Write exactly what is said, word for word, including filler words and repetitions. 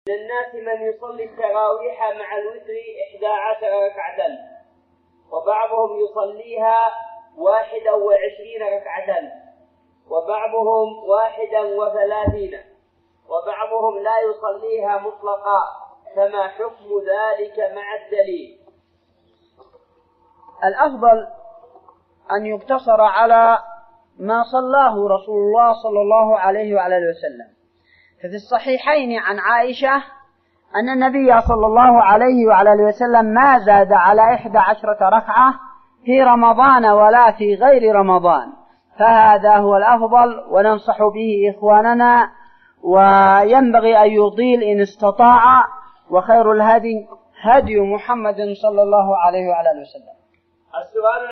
من الناس من يصلي التراويح مع الوتر إحدى عشر ركعة، وبعضهم يصليها واحدا وعشرين ركعة، وبعضهم واحدا وثلاثين، وبعضهم لا يصليها مطلقا، فما حكم ذلك مع الدليل؟ الأفضل أن يقتصر على ما صلاه رسول الله صلى الله عليه وعلى اله وسلم. ففي الصحيحين عن عائشة أن النبي صلى الله عليه وعلى اله وسلم ما زاد على إحدى عشرة ركعة في رمضان ولا في غير رمضان، فهذا هو الأفضل وننصح به إخواننا، وينبغي أن يطيل إن استطاع، وخير الهدي هدي محمد صلى الله عليه وعلى اله وسلم. السؤال